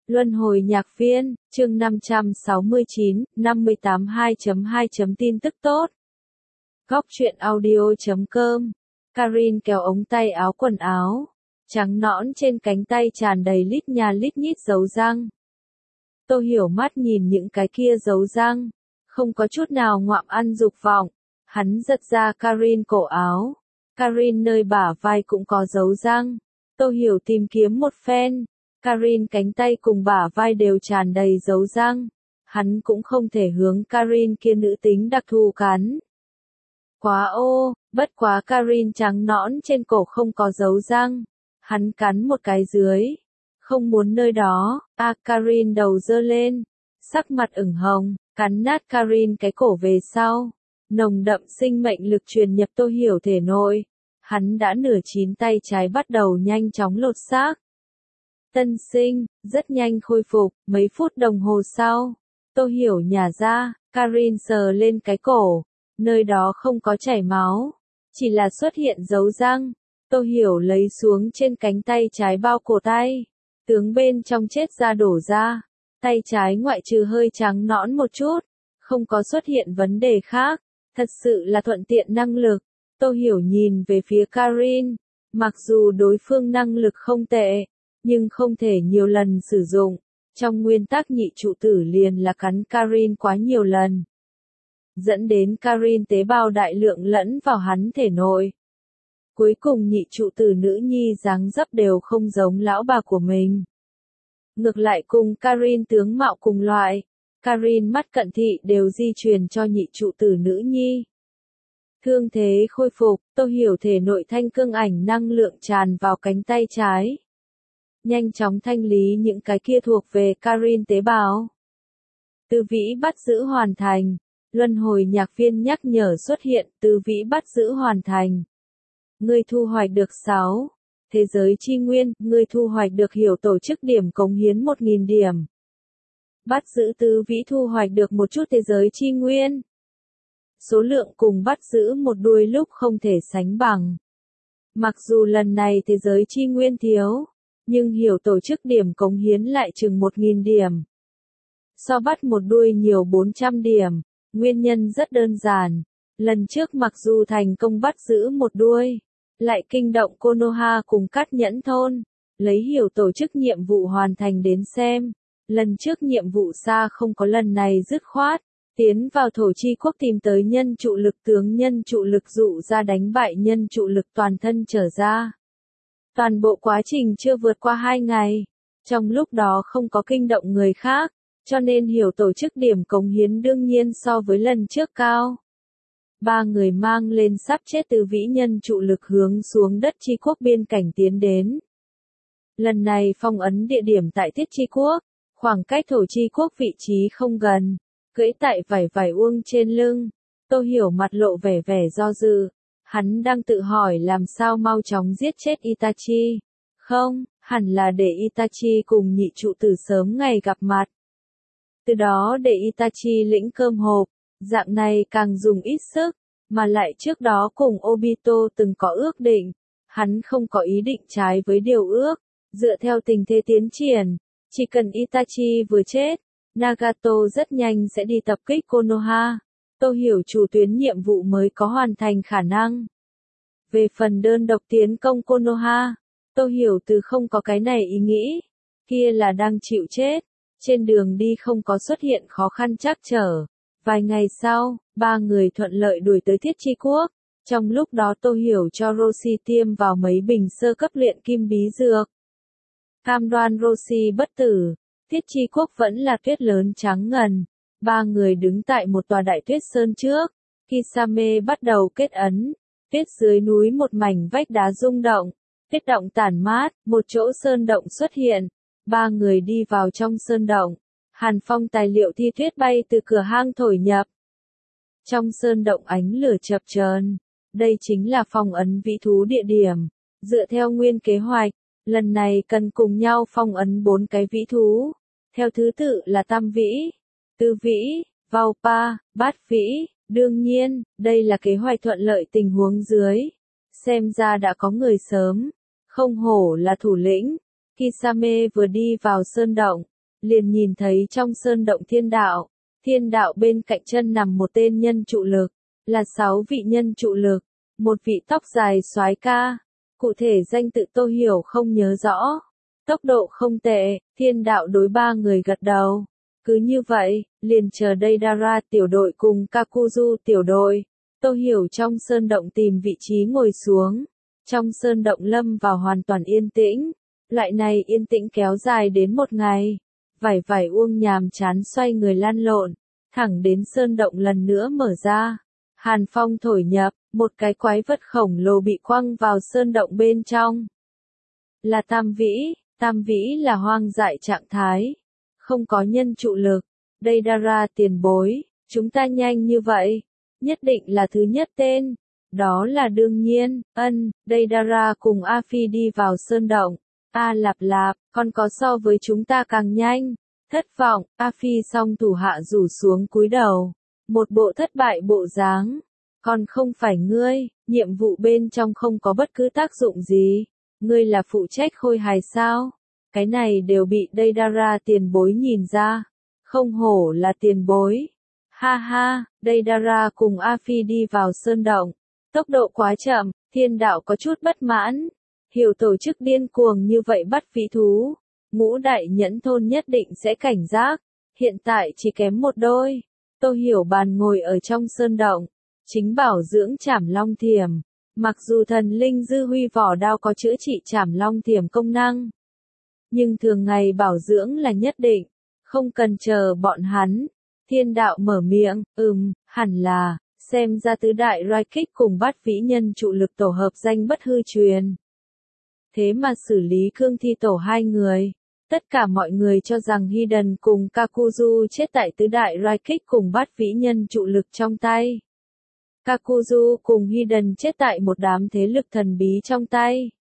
Luân hồi nhạc viên, chương 569, 58 2.2. Tin tức tốt. Góc truyện audio.com. Karin kéo ống tay áo quần áo, trắng nõn trên cánh tay tràn đầy lít nha lít nhít dấu răng. Tô Hiểu mắt nhìn những cái kia dấu răng, không có chút nào ngoạm ăn dục vọng. Hắn giật ra Karin cổ áo. Karin nơi bả vai cũng có dấu răng. Tô Hiểu tìm kiếm một phen. Karin cánh tay cùng bả vai đều tràn đầy dấu răng. Hắn cũng không thể hướng Karin kia nữ tính đặc thù cắn. Quá ô, bất quá Karin trắng nõn trên cổ không có dấu răng. Hắn cắn một cái dưới. Không muốn nơi đó, Karin đầu dơ lên. Sắc mặt ửng hồng, cắn nát Karin cái cổ về sau. Nồng đậm sinh mệnh lực truyền nhập Tô Hiểu thể nội. Hắn đã nửa chín tay trái bắt đầu nhanh chóng lột xác. Tân sinh, rất nhanh khôi phục, mấy phút đồng hồ sau. Tô Hiểu nhả ra, Karin sờ lên cái cổ. Nơi đó không có chảy máu, chỉ là xuất hiện dấu răng. Tô Hiểu lấy xuống trên cánh tay trái bao cổ tay. Tướng bên trong chết ra đổ ra. Tay trái ngoại trừ hơi trắng nõn một chút, không có xuất hiện vấn đề khác. Thật sự là thuận tiện năng lực. Tô Hiểu nhìn về phía Karin. Mặc dù đối phương năng lực không tệ, nhưng không thể nhiều lần sử dụng. Trong nguyên tắc nhị trụ tử liền là cắn Karin quá nhiều lần, dẫn đến Karin tế bào đại lượng lẫn vào hắn thể nội. Cuối cùng nhị trụ tử nữ nhi dáng dấp đều không giống lão bà của mình. Ngược lại cùng Karin tướng mạo cùng loại, Karin mắt cận thị đều di truyền cho nhị trụ tử nữ nhi. Thương thế khôi phục, Tô Hiểu thể nội thanh cương ảnh năng lượng tràn vào cánh tay trái. Nhanh chóng thanh lý những cái kia thuộc về Karin tế bào. Tư vĩ bắt giữ hoàn thành. Luân hồi nhạc viên nhắc nhở xuất hiện, tư vĩ bắt giữ hoàn thành. Ngươi thu hoạch được 6. Thế giới chi nguyên, ngươi thu hoạch được hiểu tổ chức điểm cống hiến 1000 điểm. Bắt giữ tư vĩ thu hoạch được một chút thế giới chi nguyên. Số lượng cùng bắt giữ một đuôi lúc không thể sánh bằng. Mặc dù lần này thế giới chi nguyên thiếu, nhưng hiểu tổ chức điểm cống hiến lại chừng 1000 điểm. So bắt một đuôi nhiều 400 điểm. Nguyên nhân rất đơn giản. Lần trước mặc dù thành công bắt giữ một đuôi, lại kinh động Konoha cùng Cát Nhẫn thôn. Lấy hiểu tổ chức nhiệm vụ hoàn thành đến xem. Lần trước nhiệm vụ xa không có lần này dứt khoát. Tiến vào thổ chi quốc tìm tới nhân trụ lực tướng nhân trụ lực dụ ra đánh bại nhân trụ lực toàn thân trở ra. Toàn bộ quá trình chưa vượt qua 2 ngày. Trong lúc đó không có kinh động người khác, cho nên hiểu tổ chức điểm cống hiến đương nhiên so với lần trước cao. 3 người mang lên sắp chết từ vĩ nhân trụ lực hướng xuống đất chi quốc biên cảnh tiến đến. Lần này phong ấn địa điểm tại Tiết chi quốc, khoảng cách thổ chi quốc vị trí không gần. Cưỡi tại vảy uông trên lưng, Tô Hiểu mặt lộ vẻ do dự. Hắn đang tự hỏi làm sao mau chóng giết chết Itachi. Không, hẳn là để Itachi cùng nhị trụ tử sớm ngày gặp mặt. Từ đó để Itachi lĩnh cơm hộp, dạng này càng dùng ít sức, mà lại trước đó cùng Obito từng có ước định. Hắn không có ý định trái với điều ước, dựa theo tình thế tiến triển, chỉ cần Itachi vừa chết, Nagato rất nhanh sẽ đi tập kích Konoha. Tô Hiểu chủ tuyến nhiệm vụ mới có hoàn thành khả năng. Về phần đơn độc tiến công Konoha, Tô Hiểu từ không có cái này ý nghĩ, kia là đang chịu chết. Trên đường đi không có xuất hiện khó khăn trắc trở. Vài ngày sau, 3 người thuận lợi đuổi tới Thiết Chi Quốc. Trong lúc đó Tô Hiểu cho Roshi tiêm vào mấy bình sơ cấp luyện kim bí dược. Cam đoan Roshi bất tử. Thiết Chi Quốc vẫn là tuyết lớn trắng ngần. 3 người đứng tại một tòa đại tuyết sơn trước. Kisame bắt đầu kết ấn. Tuyết dưới núi một mảnh vách đá rung động. Tuyết động tản mát, một chỗ sơn động xuất hiện. 3 người đi vào trong sơn động. Hàn phong tài liệu thi tuyết bay từ cửa hang thổi nhập. Trong sơn động ánh lửa chập chờn. Đây chính là phong ấn vĩ thú địa điểm. Dựa theo nguyên kế hoạch, lần này cần cùng nhau phong ấn 4 cái vĩ thú. Theo thứ tự là Tam Vĩ, Tư Vĩ, Vaupa, Bát Vĩ. Đương nhiên, đây là kế hoạch thuận lợi tình huống dưới. Xem ra đã có người sớm. Không hổ là thủ lĩnh. Kisame vừa đi vào sơn động, liền nhìn thấy trong sơn động thiên đạo bên cạnh chân nằm một tên nhân trụ lực, là 6 vị nhân trụ lực, một vị tóc dài soái ca, cụ thể danh tự Tô Hiểu không nhớ rõ. Tốc độ không tệ, thiên đạo đối 3 người gật đầu. Cứ như vậy, liền chờ Deidara tiểu đội cùng Kakuzu tiểu đội. Tô Hiểu trong sơn động tìm vị trí ngồi xuống. Trong sơn động lâm vào hoàn toàn yên tĩnh. Loại này yên tĩnh kéo dài đến một ngày. Vải vải uông nhàm chán xoay người lăn lộn, thẳng đến sơn động lần nữa mở ra. Hàn phong thổi nhập, một cái quái vật khổng lồ bị quăng vào sơn động bên trong. Là Tam Vĩ là hoang dại trạng thái, không có nhân trụ lực. Deidara tiền bối, chúng ta nhanh như vậy, nhất định là thứ nhất tên. Đó là đương nhiên, Deidara cùng A Phi đi vào sơn động. A Lạp Lạp, còn có so với chúng ta càng nhanh. Thất vọng, A Phi song thủ hạ rủ xuống cúi đầu. Một bộ thất bại bộ dáng. Còn không phải ngươi, nhiệm vụ bên trong không có bất cứ tác dụng gì. Ngươi là phụ trách khôi hài sao? Cái này đều bị Deidara tiền bối nhìn ra. Không hổ là tiền bối. Ha ha, Deidara cùng A Phi đi vào sơn động. Tốc độ quá chậm, thiên đạo có chút bất mãn. Hiểu tổ chức điên cuồng như vậy bắt vĩ thú. Ngũ đại nhẫn thôn nhất định sẽ cảnh giác. Hiện tại chỉ kém một đôi. Tô Hiểu bàn ngồi ở trong sơn động. Chính bảo dưỡng Trảm Long Thiểm. Mặc dù thần linh dư huy vỏ đao có chữa trị Trảm Long Thiểm công năng. Nhưng thường ngày bảo dưỡng là nhất định. Không cần chờ bọn hắn. Thiên đạo mở miệng, hẳn là, xem ra tứ đại Rai Kích cùng bát vĩ nhân trụ lực tổ hợp danh bất hư truyền. Thế mà xử lý cương thi tổ 2 người. Tất cả mọi người cho rằng Hiden cùng Kakuzu chết tại tứ đại Rai Kích cùng bát vĩ nhân trụ lực trong tay. Kakuzu cùng Hiden chết tại một đám thế lực thần bí trong tay.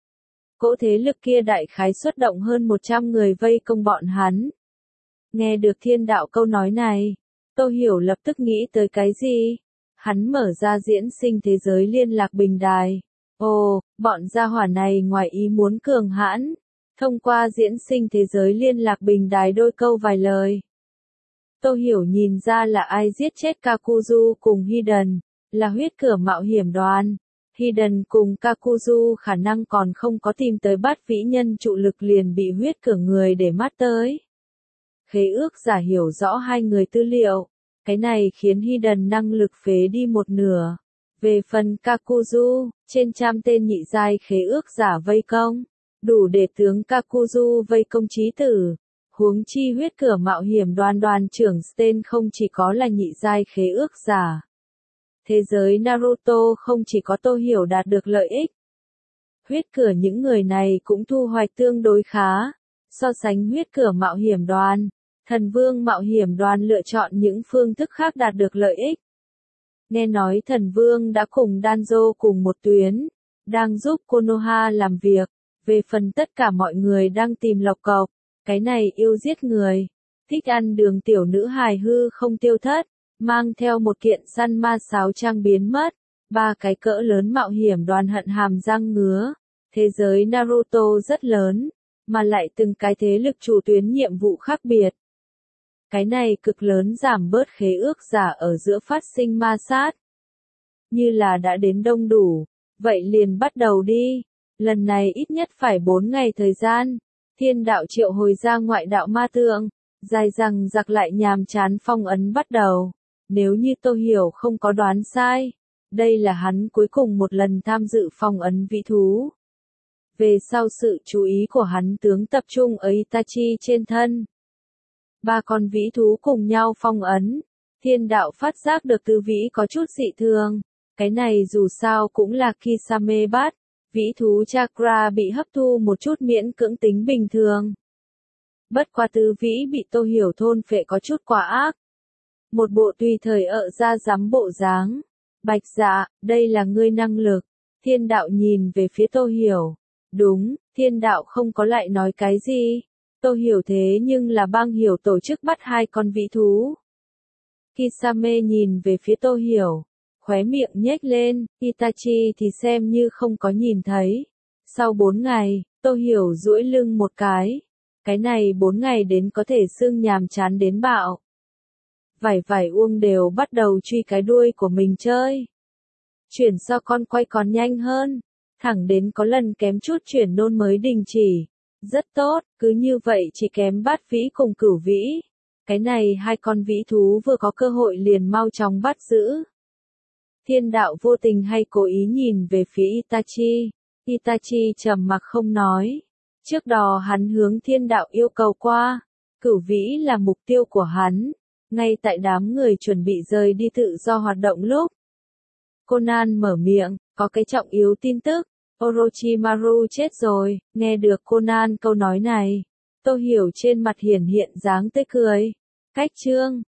Cỗ thế lực kia đại khái xuất động hơn 100 người vây công bọn hắn. Nghe được thiên đạo câu nói này, Tô Hiểu lập tức nghĩ tới cái gì? Hắn mở ra diễn sinh thế giới liên lạc bình đài. Ồ, bọn gia hỏa này ngoài ý muốn cường hãn. Thông qua diễn sinh thế giới liên lạc bình đài đôi câu vài lời. Tô Hiểu nhìn ra là ai giết chết Kakuzu cùng Hiden, là huyết cửa mạo hiểm đoàn. Hiden cùng Kakuzu khả năng còn không có tìm tới bát vĩ nhân trụ lực liền bị huyết cửa người để mắt tới. Khế ước giả hiểu rõ 2 người tư liệu. Cái này khiến Hiden năng lực phế đi một nửa. Về phần Kakuzu, trên trăm tên nhị giai khế ước giả vây công. Đủ để tướng Kakuzu vây công chí tử. Huống chi huyết cửa mạo hiểm đoàn trưởng Sten không chỉ có là nhị giai khế ước giả. Thế giới Naruto không chỉ có Tô Hiểu đạt được lợi ích. Huyết cửa những người này cũng thu hoạch tương đối khá. So sánh huyết cửa mạo hiểm đoàn, thần vương mạo hiểm đoàn lựa chọn những phương thức khác đạt được lợi ích. Nghe nói thần vương đã cùng Danzo cùng một tuyến, đang giúp Konoha làm việc. Về phần tất cả mọi người đang tìm lộc cộc, cái này yêu giết người, thích ăn đường tiểu nữ hài hư không tiêu thất, mang theo một kiện săn ma sáo trang biến mất, 3 cái cỡ lớn mạo hiểm đoàn hận hàm răng ngứa. Thế giới Naruto rất lớn, mà lại từng cái thế lực chủ tuyến nhiệm vụ khác biệt. Cái này cực lớn giảm bớt khế ước giả ở giữa phát sinh ma sát. Như là đã đến đông đủ, vậy liền bắt đầu đi. Lần này ít nhất phải 4 ngày thời gian. Thiên đạo triệu hồi ra ngoại đạo ma tượng. Dài rằng giặc lại nhàm chán phong ấn bắt đầu. Nếu như Tô Hiểu không có đoán sai, đây là hắn cuối cùng một lần tham dự phong ấn vĩ thú. Về sau sự chú ý của hắn tướng tập trung ở Itachi trên thân. 3 con vĩ thú cùng nhau phong ấn. Thiên đạo phát giác được tứ vĩ có chút dị thường. Cái này dù sao cũng là Kisame bát. Vĩ thú chakra bị hấp thu một chút miễn cưỡng tính bình thường. Bất qua tứ vĩ bị Tô Hiểu thôn phệ có chút quá ác. Một bộ tùy thời ra dám bộ dáng. Bạch Dạ, đây là ngươi năng lực. Thiên đạo nhìn về phía Tô Hiểu. Đúng, thiên đạo không có lại nói cái gì. Tô Hiểu thế nhưng là bang hiểu tổ chức bắt 2 con vĩ thú. Kisame nhìn về phía Tô Hiểu. Khóe miệng nhếch lên, Itachi thì xem như không có nhìn thấy. Sau 4 ngày, Tô Hiểu duỗi lưng một cái. Cái này 4 ngày đến có thể xương nhàm chán đến bạo. Vải vải Uông đều bắt đầu truy cái đuôi của mình chơi. Chuyển so con quay còn nhanh hơn. Thẳng đến có lần kém chút chuyển nôn mới đình chỉ. Rất tốt, cứ như vậy chỉ kém Bát Vĩ cùng Cửu Vĩ. Cái này hai con vĩ thú vừa có cơ hội liền mau chóng bắt giữ. Thiên đạo vô tình hay cố ý nhìn về phía Itachi. Itachi trầm mặc không nói. Trước đó hắn hướng thiên đạo yêu cầu qua. Cửu Vĩ là mục tiêu của hắn. Ngay tại đám người chuẩn bị rời đi tự do hoạt động lúc. Conan mở miệng, có cái trọng yếu tin tức. Orochimaru chết rồi. Nghe được Conan câu nói này. Tô Hiểu trên mặt hiển hiện dáng tươi cười. Cách chương.